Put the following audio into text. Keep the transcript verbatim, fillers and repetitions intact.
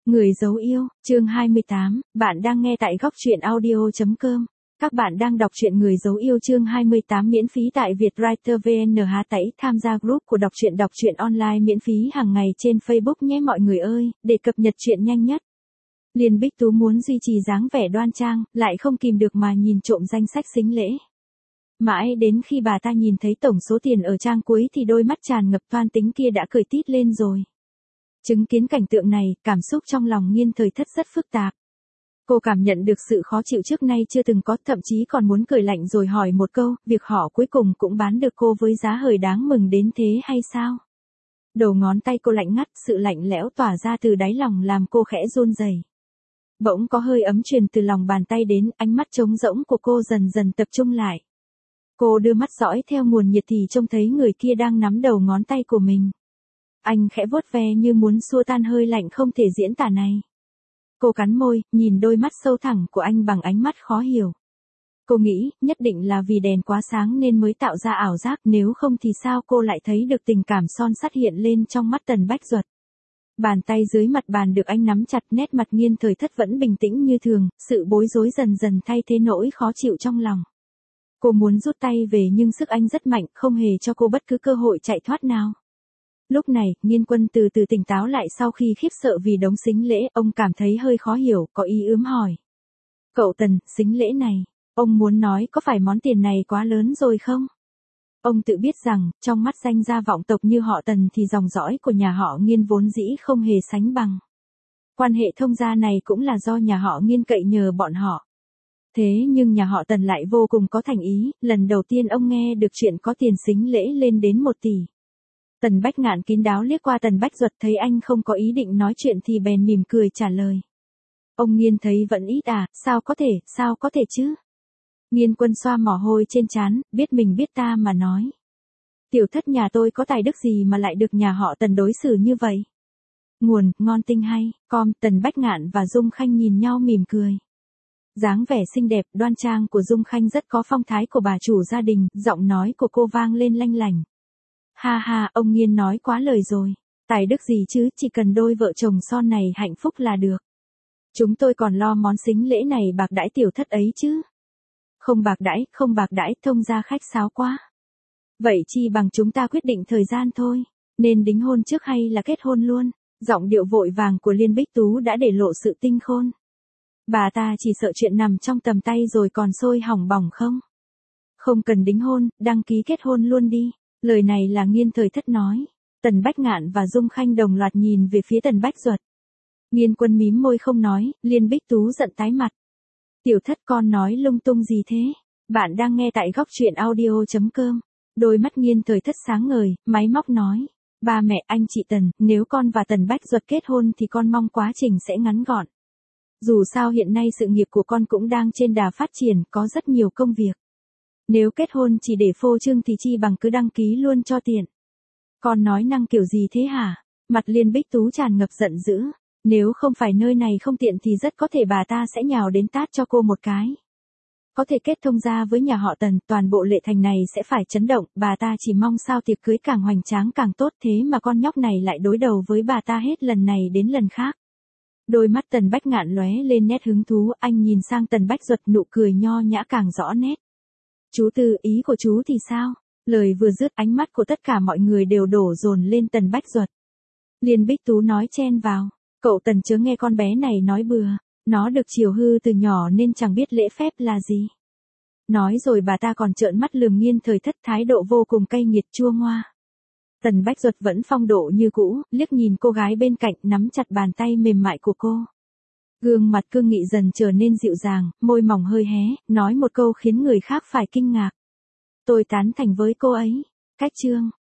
Người dấu yêu, chương hai mươi tám, bạn đang nghe tại góc truyện audio chấm com. Các bạn đang đọc truyện Người dấu yêu chương hai mươi tám miễn phí tại Vietwriter vê en hát tẩy tham gia group của đọc truyện đọc truyện online miễn phí hàng ngày trên Facebook nhé mọi người ơi, để cập nhật truyện nhanh nhất. Liên Bích Tú muốn duy trì dáng vẻ đoan trang, lại không kìm được mà nhìn trộm danh sách sính lễ. Mãi đến khi bà ta nhìn thấy tổng số tiền ở trang cuối thì đôi mắt tràn ngập toan tính kia đã cười tít lên rồi. Chứng kiến cảnh tượng này, cảm xúc trong lòng Nghiên Thời Thất rất phức tạp. Cô cảm nhận được sự khó chịu trước nay chưa từng có, thậm chí còn muốn cười lạnh rồi hỏi một câu, việc họ cuối cùng cũng bán được cô với giá hời đáng mừng đến thế hay sao? Đầu ngón tay cô lạnh ngắt, sự lạnh lẽo tỏa ra từ đáy lòng làm cô khẽ run rẩy. Bỗng có hơi ấm truyền từ lòng bàn tay đến, ánh mắt trống rỗng của cô dần dần tập trung lại. Cô đưa mắt dõi theo nguồn nhiệt thì trông thấy người kia đang nắm đầu ngón tay của mình. Anh khẽ vuốt ve như muốn xua tan hơi lạnh không thể diễn tả này. Cô cắn môi, nhìn đôi mắt sâu thẳm của anh bằng ánh mắt khó hiểu. Cô nghĩ, nhất định là vì đèn quá sáng nên mới tạo ra ảo giác, nếu không thì sao cô lại thấy được tình cảm son sắt hiện lên trong mắt Tần Bách Duật. Bàn tay dưới mặt bàn được anh nắm chặt, nét mặt Nghiên Thời Thất vẫn bình tĩnh như thường, sự bối rối dần dần thay thế nỗi khó chịu trong lòng. Cô muốn rút tay về nhưng sức anh rất mạnh, không hề cho cô bất cứ cơ hội chạy thoát nào. Lúc này, Nghiên Quân từ từ tỉnh táo lại sau khi khiếp sợ vì đống sính lễ, ông cảm thấy hơi khó hiểu, có ý ướm hỏi. Cậu Tần, sính lễ này, ông muốn nói có phải món tiền này quá lớn rồi không? Ông tự biết rằng, trong mắt danh gia vọng tộc như họ Tần thì dòng dõi của nhà họ Nghiên vốn dĩ không hề sánh bằng. Quan hệ thông gia này cũng là do nhà họ Nghiên cậy nhờ bọn họ. Thế nhưng nhà họ Tần lại vô cùng có thành ý, lần đầu tiên ông nghe được chuyện có tiền sính lễ lên đến một tỷ. Tần Bách Ngạn kín đáo liếc qua Tần Bách Duật, thấy anh không có ý định nói chuyện thì bèn mỉm cười trả lời. Ông Nghiên thấy vẫn ít à, sao có thể, sao có thể chứ? Nghiên Quân xoa mồ hôi trên trán, biết mình biết ta mà nói. Tiểu thất nhà tôi có tài đức gì mà lại được nhà họ Tần đối xử như vậy? Nguồn, ngon tinh hay, com, Tần Bách Ngạn và Dung Khanh nhìn nhau mỉm cười. Dáng vẻ xinh đẹp, đoan trang của Dung Khanh rất có phong thái của bà chủ gia đình, giọng nói của cô vang lên lanh lảnh. Ha ha, ông Nghiên nói quá lời rồi. Tài đức gì chứ, chỉ cần đôi vợ chồng son này hạnh phúc là được. Chúng tôi còn lo món sính lễ này bạc đãi tiểu thất ấy chứ. Không bạc đãi, không bạc đãi, thông gia khách sáo quá. Vậy chi bằng chúng ta quyết định thời gian thôi. Nên đính hôn trước hay là kết hôn luôn? Giọng điệu vội vàng của Liên Bích Tú đã để lộ sự tinh khôn. Bà ta chỉ sợ chuyện nằm trong tầm tay rồi còn sôi hỏng bỏng không? Không cần đính hôn, đăng ký kết hôn luôn đi. Lời này là Nghiên Thời Thất nói. Tần Bách Ngạn và Dung Khanh đồng loạt nhìn về phía Tần Bách Duật. Nghiên Quân mím môi không nói, Liên Bích Tú giận tái mặt. Tiểu thất con nói lung tung gì thế? Bạn đang nghe tại góc truyện audio chấm com. Đôi mắt Nghiên Thời Thất sáng ngời, máy móc nói. Ba mẹ anh chị Tần, nếu con và Tần Bách Duật kết hôn thì con mong quá trình sẽ ngắn gọn. Dù sao hiện nay sự nghiệp của con cũng đang trên đà phát triển, có rất nhiều công việc. Nếu kết hôn chỉ để phô trương thì chi bằng cứ đăng ký luôn cho tiện. Con nói năng kiểu gì thế hả? Mặt Liên Bích Tú tràn ngập giận dữ. Nếu không phải nơi này không tiện thì rất có thể bà ta sẽ nhào đến tát cho cô một cái. Có thể kết thông gia với nhà họ Tần, toàn bộ Lệ Thành này sẽ phải chấn động, bà ta chỉ mong sao tiệc cưới càng hoành tráng càng tốt, thế mà con nhóc này lại đối đầu với bà ta hết lần này đến lần khác. Đôi mắt Tần Bách Ngạn lóe lên nét hứng thú, anh nhìn sang Tần Bách Duật, nụ cười nho nhã càng rõ nét. Chú Tư, ý của chú thì sao? Lời vừa dứt, ánh mắt của tất cả mọi người đều đổ dồn lên Tần Bách Duật. Liên Bích Tú nói chen vào. Cậu Tần chớ nghe con bé này nói bừa. Nó được chiều hư từ nhỏ nên chẳng biết lễ phép là gì. Nói rồi bà ta còn trợn mắt lườm Nghiên Thời Thất, thái độ vô cùng cay nghiệt chua ngoa. Tần Bách Duật vẫn phong độ như cũ, liếc nhìn cô gái bên cạnh, nắm chặt bàn tay mềm mại của cô. Gương mặt cương nghị dần trở nên dịu dàng, môi mỏng hơi hé, nói một câu khiến người khác phải kinh ngạc. Tôi tán thành với cô ấy. Cách chương.